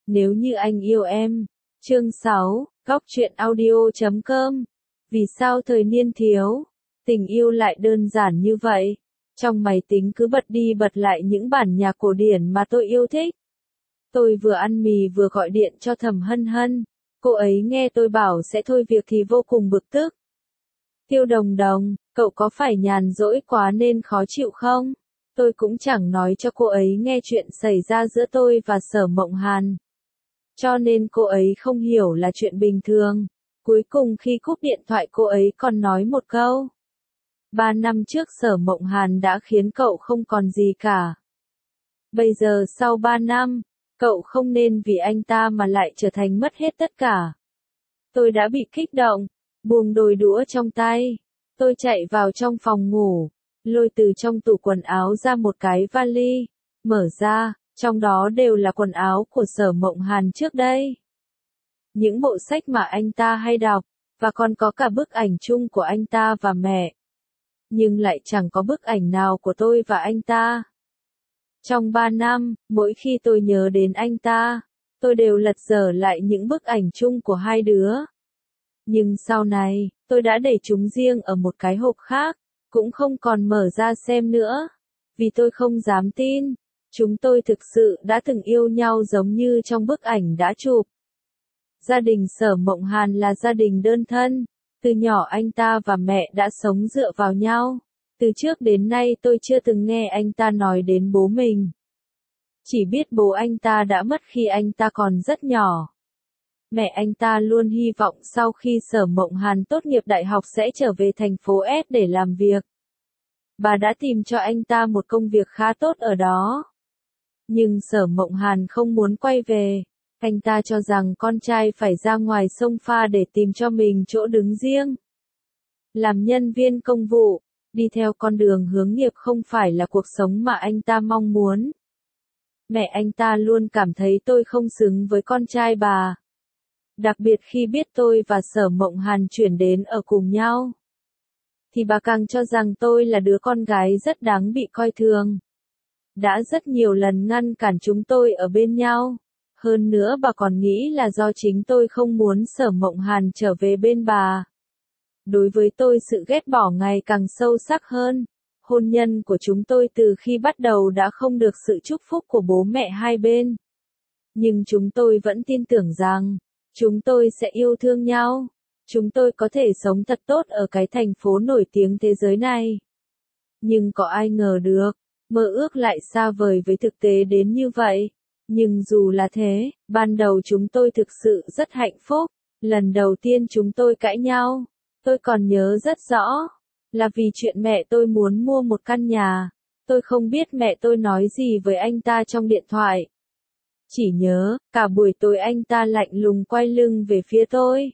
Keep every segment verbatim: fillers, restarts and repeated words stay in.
Nếu như anh yêu em. Chương sáu, góc truyện audio chấm com. Vì sao thời niên thiếu, tình yêu lại đơn giản như vậy? Trong máy tính cứ bật đi bật lại những bản nhạc cổ điển mà tôi yêu thích. Tôi vừa ăn mì vừa gọi điện cho Thẩm Hân Hân. Cô ấy nghe tôi bảo sẽ thôi việc thì vô cùng bực tức. Tiêu Đồng Đồng, cậu có phải nhàn rỗi quá nên khó chịu không? Tôi cũng chẳng nói cho cô ấy nghe chuyện xảy ra giữa tôi và Sở Mộng Hàn. Cho nên cô ấy không hiểu là chuyện bình thường. Cuối cùng khi cúp điện thoại cô ấy còn nói một câu. Ba năm trước Sở Mộng Hàn đã khiến cậu không còn gì cả. Bây giờ sau ba năm, cậu không nên vì anh ta mà lại trở thành mất hết tất cả. Tôi đã bị kích động, buông đôi đũa trong tay. Tôi chạy vào trong phòng ngủ, lôi từ trong tủ quần áo ra một cái vali, mở ra, trong đó đều là quần áo của Sở Mộng Hàn trước đây. Những bộ sách mà anh ta hay đọc, và còn có cả bức ảnh chung của anh ta và mẹ. Nhưng lại chẳng có bức ảnh nào của tôi và anh ta. Trong ba năm, mỗi khi tôi nhớ đến anh ta, tôi đều lật dở lại những bức ảnh chung của hai đứa. Nhưng sau này, tôi đã để chúng riêng ở một cái hộp khác, cũng không còn mở ra xem nữa. Vì tôi không dám tin, chúng tôi thực sự đã từng yêu nhau giống như trong bức ảnh đã chụp. Gia đình Sở Mộng Hàn là gia đình đơn thân. Từ nhỏ anh ta và mẹ đã sống dựa vào nhau. Từ trước đến nay tôi chưa từng nghe anh ta nói đến bố mình. Chỉ biết bố anh ta đã mất khi anh ta còn rất nhỏ. Mẹ anh ta luôn hy vọng sau khi Sở Mộng Hàn tốt nghiệp đại học sẽ trở về thành phố S để làm việc. Bà đã tìm cho anh ta một công việc khá tốt ở đó. Nhưng Sở Mộng Hàn không muốn quay về. Anh ta cho rằng con trai phải ra ngoài sông pha để tìm cho mình chỗ đứng riêng. Làm nhân viên công vụ, đi theo con đường hướng nghiệp không phải là cuộc sống mà anh ta mong muốn. Mẹ anh ta luôn cảm thấy tôi không xứng với con trai bà. Đặc biệt khi biết tôi và Sở Mộng Hàn chuyển đến ở cùng nhau. Thì bà càng cho rằng tôi là đứa con gái rất đáng bị coi thường. Đã rất nhiều lần ngăn cản chúng tôi ở bên nhau. Hơn nữa bà còn nghĩ là do chính tôi không muốn Sở Mộng Hàn trở về bên bà. Đối với tôi sự ghét bỏ ngày càng sâu sắc hơn. Hôn nhân của chúng tôi từ khi bắt đầu đã không được sự chúc phúc của bố mẹ hai bên. Nhưng chúng tôi vẫn tin tưởng rằng, chúng tôi sẽ yêu thương nhau. Chúng tôi có thể sống thật tốt ở cái thành phố nổi tiếng thế giới này. Nhưng có ai ngờ được, mơ ước lại xa vời với thực tế đến như vậy. Nhưng dù là thế, ban đầu chúng tôi thực sự rất hạnh phúc. Lần đầu tiên chúng tôi cãi nhau, tôi còn nhớ rất rõ, là vì chuyện mẹ tôi muốn mua một căn nhà. Tôi không biết mẹ tôi nói gì với anh ta trong điện thoại. Chỉ nhớ, cả buổi tối anh ta lạnh lùng quay lưng về phía tôi.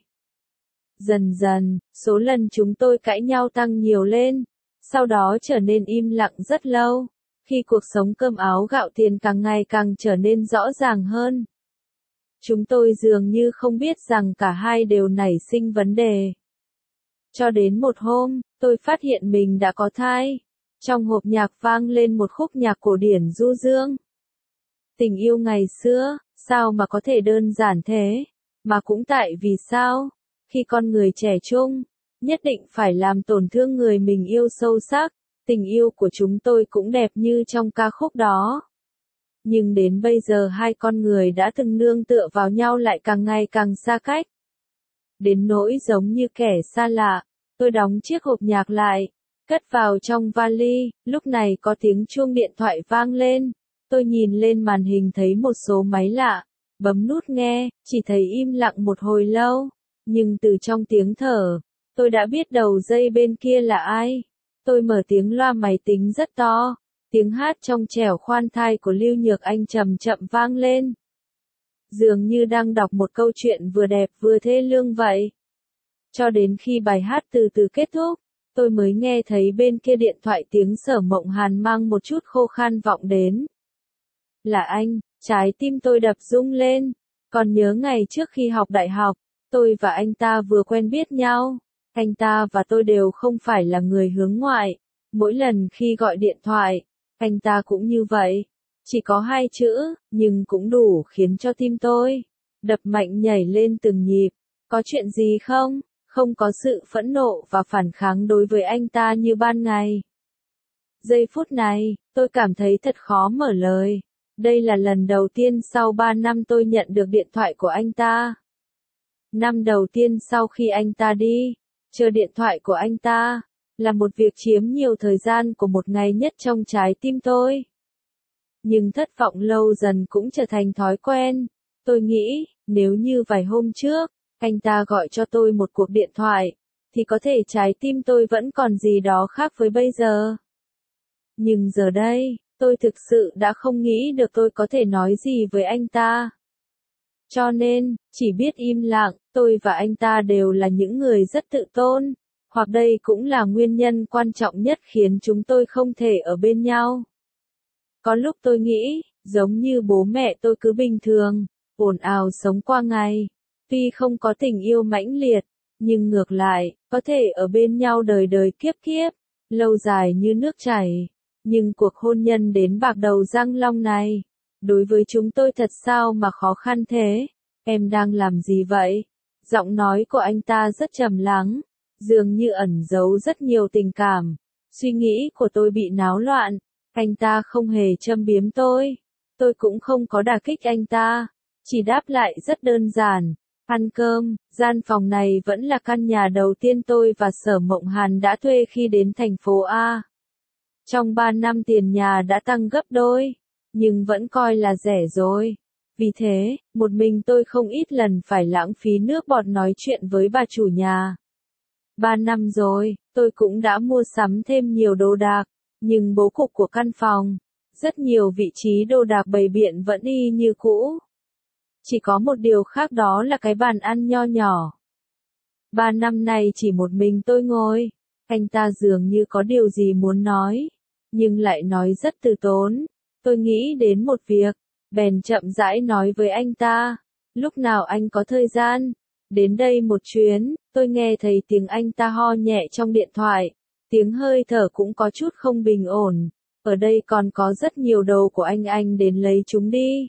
Dần dần, số lần chúng tôi cãi nhau tăng nhiều lên, sau đó trở nên im lặng rất lâu. Khi cuộc sống cơm áo gạo tiền càng ngày càng trở nên rõ ràng hơn. Chúng tôi dường như không biết rằng cả hai đều nảy sinh vấn đề. Cho đến một hôm, tôi phát hiện mình đã có thai. Trong hộp nhạc vang lên một khúc nhạc cổ điển du dương. Tình yêu ngày xưa, sao mà có thể đơn giản thế? Mà cũng tại vì sao? Khi con người trẻ trung, nhất định phải làm tổn thương người mình yêu sâu sắc. Tình yêu của chúng tôi cũng đẹp như trong ca khúc đó. Nhưng đến bây giờ hai con người đã từng nương tựa vào nhau lại càng ngày càng xa cách. Đến nỗi giống như kẻ xa lạ, tôi đóng chiếc hộp nhạc lại, cất vào trong vali, lúc này có tiếng chuông điện thoại vang lên. Tôi nhìn lên màn hình thấy một số máy lạ, bấm nút nghe, chỉ thấy im lặng một hồi lâu. Nhưng từ trong tiếng thở, tôi đã biết đầu dây bên kia là ai. Tôi mở tiếng loa máy tính rất to, tiếng hát trong trẻo khoan thai của Lưu Nhược Anh chậm chậm vang lên. Dường như đang đọc một câu chuyện vừa đẹp vừa thê lương vậy. Cho đến khi bài hát từ từ kết thúc, tôi mới nghe thấy bên kia điện thoại tiếng Sở Mộng Hàn mang một chút khô khan vọng đến. Là anh, trái tim tôi đập rung lên. Còn nhớ ngày trước khi học đại học, tôi và anh ta vừa quen biết nhau. Anh ta và tôi đều không phải là người hướng ngoại. Mỗi lần khi gọi điện thoại, anh ta cũng như vậy. Chỉ có hai chữ, nhưng cũng đủ khiến cho tim tôi đập mạnh nhảy lên từng nhịp. Có chuyện gì không? Không có sự phẫn nộ và phản kháng đối với anh ta như ban ngày. Giây phút này, tôi cảm thấy thật khó mở lời. Đây là lần đầu tiên sau ba năm tôi nhận được điện thoại của anh ta. Năm đầu tiên sau khi anh ta đi, chờ điện thoại của anh ta là một việc chiếm nhiều thời gian của một ngày nhất trong trái tim tôi. Nhưng thất vọng lâu dần cũng trở thành thói quen. Tôi nghĩ, nếu như vài hôm trước, anh ta gọi cho tôi một cuộc điện thoại, thì có thể trái tim tôi vẫn còn gì đó khác với bây giờ. Nhưng giờ đây, tôi thực sự đã không nghĩ được tôi có thể nói gì với anh ta. Cho nên, chỉ biết im lặng. Tôi và anh ta đều là những người rất tự tôn, hoặc đây cũng là nguyên nhân quan trọng nhất khiến chúng tôi không thể ở bên nhau. Có lúc tôi nghĩ, giống như bố mẹ tôi cứ bình thường, ồn ào sống qua ngày. Tuy không có tình yêu mãnh liệt, nhưng ngược lại, có thể ở bên nhau đời đời kiếp kiếp, lâu dài như nước chảy. Nhưng cuộc hôn nhân đến bạc đầu răng long này, đối với chúng tôi thật sao mà khó khăn thế? Em đang làm gì vậy? Giọng nói của anh ta rất trầm lắng, dường như ẩn giấu rất nhiều tình cảm. Suy nghĩ của tôi bị náo loạn, anh ta không hề châm biếm tôi. Tôi cũng không có đả kích anh ta, chỉ đáp lại rất đơn giản. Ăn cơm, gian phòng này vẫn là căn nhà đầu tiên tôi và Sở Mộng Hàn đã thuê khi đến thành phố A. Trong ba năm tiền nhà đã tăng gấp đôi, nhưng vẫn coi là rẻ rồi. Vì thế, một mình tôi không ít lần phải lãng phí nước bọt nói chuyện với bà chủ nhà. Ba năm rồi, tôi cũng đã mua sắm thêm nhiều đồ đạc, nhưng bố cục của căn phòng, rất nhiều vị trí đồ đạc bày biện vẫn y như cũ. Chỉ có một điều khác, đó là cái bàn ăn nho nhỏ. Ba năm nay chỉ một mình tôi ngồi, anh ta dường như có điều gì muốn nói, nhưng lại nói rất từ tốn. Tôi nghĩ đến một việc, bèn chậm rãi nói với anh ta, lúc nào anh có thời gian, đến đây một chuyến. Tôi nghe thấy tiếng anh ta ho nhẹ trong điện thoại, tiếng hơi thở cũng có chút không bình ổn. Ở đây còn có rất nhiều đồ của anh, anh đến lấy chúng đi.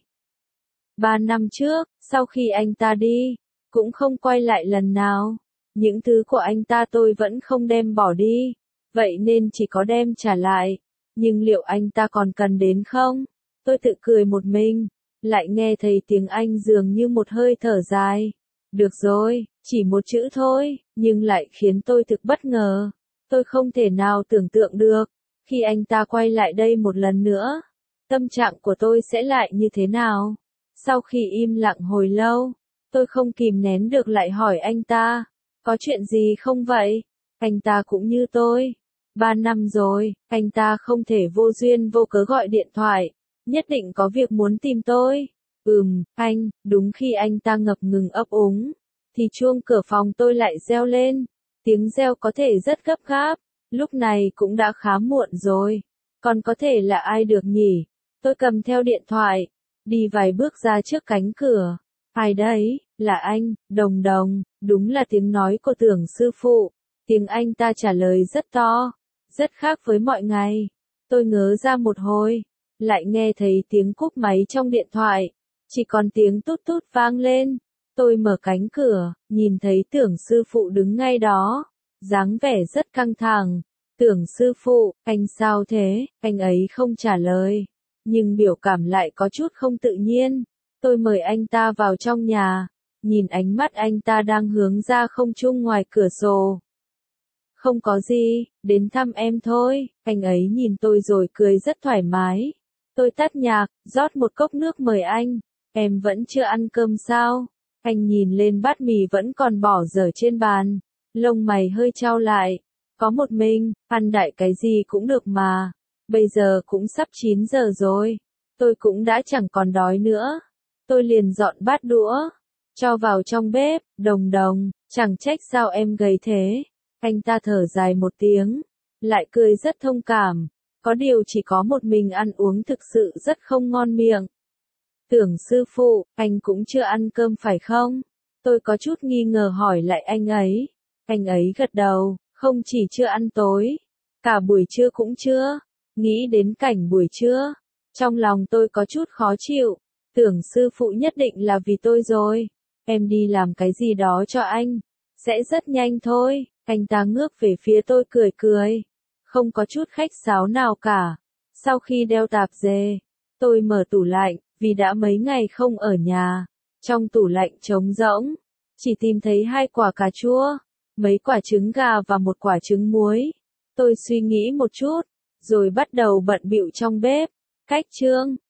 Ba năm trước, sau khi anh ta đi, cũng không quay lại lần nào. Những thứ của anh ta tôi vẫn không đem bỏ đi, vậy nên chỉ có đem trả lại. Nhưng liệu anh ta còn cần đến không? Tôi tự cười một mình, lại nghe thấy tiếng anh dường như một hơi thở dài. Được rồi, chỉ một chữ thôi, nhưng lại khiến tôi thực bất ngờ. Tôi không thể nào tưởng tượng được, khi anh ta quay lại đây một lần nữa, tâm trạng của tôi sẽ lại như thế nào. Sau khi im lặng hồi lâu, tôi không kìm nén được lại hỏi anh ta, có chuyện gì không vậy? Anh ta cũng như tôi. Ba năm rồi, anh ta không thể vô duyên vô cớ gọi điện thoại, nhất định có việc muốn tìm tôi. Ừm, anh, đúng khi anh ta ngập ngừng ấp úng, thì chuông cửa phòng tôi lại reo lên. Tiếng reo có thể rất gấp gáp, lúc này cũng đã khá muộn rồi. Còn có thể là ai được nhỉ? Tôi cầm theo điện thoại, đi vài bước ra trước cánh cửa. Ai đấy? Là anh, Đồng Đồng, đúng là tiếng nói của Tưởng sư phụ. Tiếng anh ta trả lời rất to, rất khác với mọi ngày. Tôi ngớ ra một hồi, lại nghe thấy tiếng cúp máy trong điện thoại, chỉ còn tiếng tút tút vang lên. Tôi mở cánh cửa, nhìn thấy Tưởng sư phụ đứng ngay đó, dáng vẻ rất căng thẳng. Tưởng sư phụ, anh sao thế? Anh ấy không trả lời, nhưng biểu cảm lại có chút không tự nhiên. Tôi mời anh ta vào trong nhà, nhìn ánh mắt anh ta đang hướng ra không trung ngoài cửa sổ. Không có gì, đến thăm em thôi. Anh ấy nhìn tôi rồi cười rất thoải mái. Tôi tắt nhạc, rót một cốc nước mời anh. Em vẫn chưa ăn cơm sao? Anh nhìn lên bát mì vẫn còn bỏ dở trên bàn, lông mày hơi chau lại. Có một mình, ăn đại cái gì cũng được mà. Bây giờ cũng sắp chín giờ rồi, tôi cũng đã chẳng còn đói nữa. Tôi liền dọn bát đũa, cho vào trong bếp. Đồng Đồng, chẳng trách sao em gầy thế. Anh ta thở dài một tiếng, lại cười rất thông cảm. Có điều chỉ có một mình ăn uống thực sự rất không ngon miệng. Tưởng sư phụ, anh cũng chưa ăn cơm phải không? Tôi có chút nghi ngờ hỏi lại anh ấy. Anh ấy gật đầu, không chỉ chưa ăn tối, cả buổi trưa cũng chưa. Nghĩ đến cảnh buổi trưa, Trong lòng tôi có chút khó chịu, tưởng sư phụ nhất định là vì tôi rồi. Em đi làm cái gì đó cho anh, sẽ rất nhanh thôi. Anh ta ngước về phía tôi cười cười, không có chút khách sáo nào cả. Sau khi đeo tạp dề, tôi mở tủ lạnh, vì đã mấy ngày không ở nhà. Trong tủ lạnh trống rỗng, chỉ tìm thấy hai quả cà chua, mấy quả trứng gà và một quả trứng muối. Tôi suy nghĩ một chút, rồi bắt đầu bận bịu trong bếp. Cách chương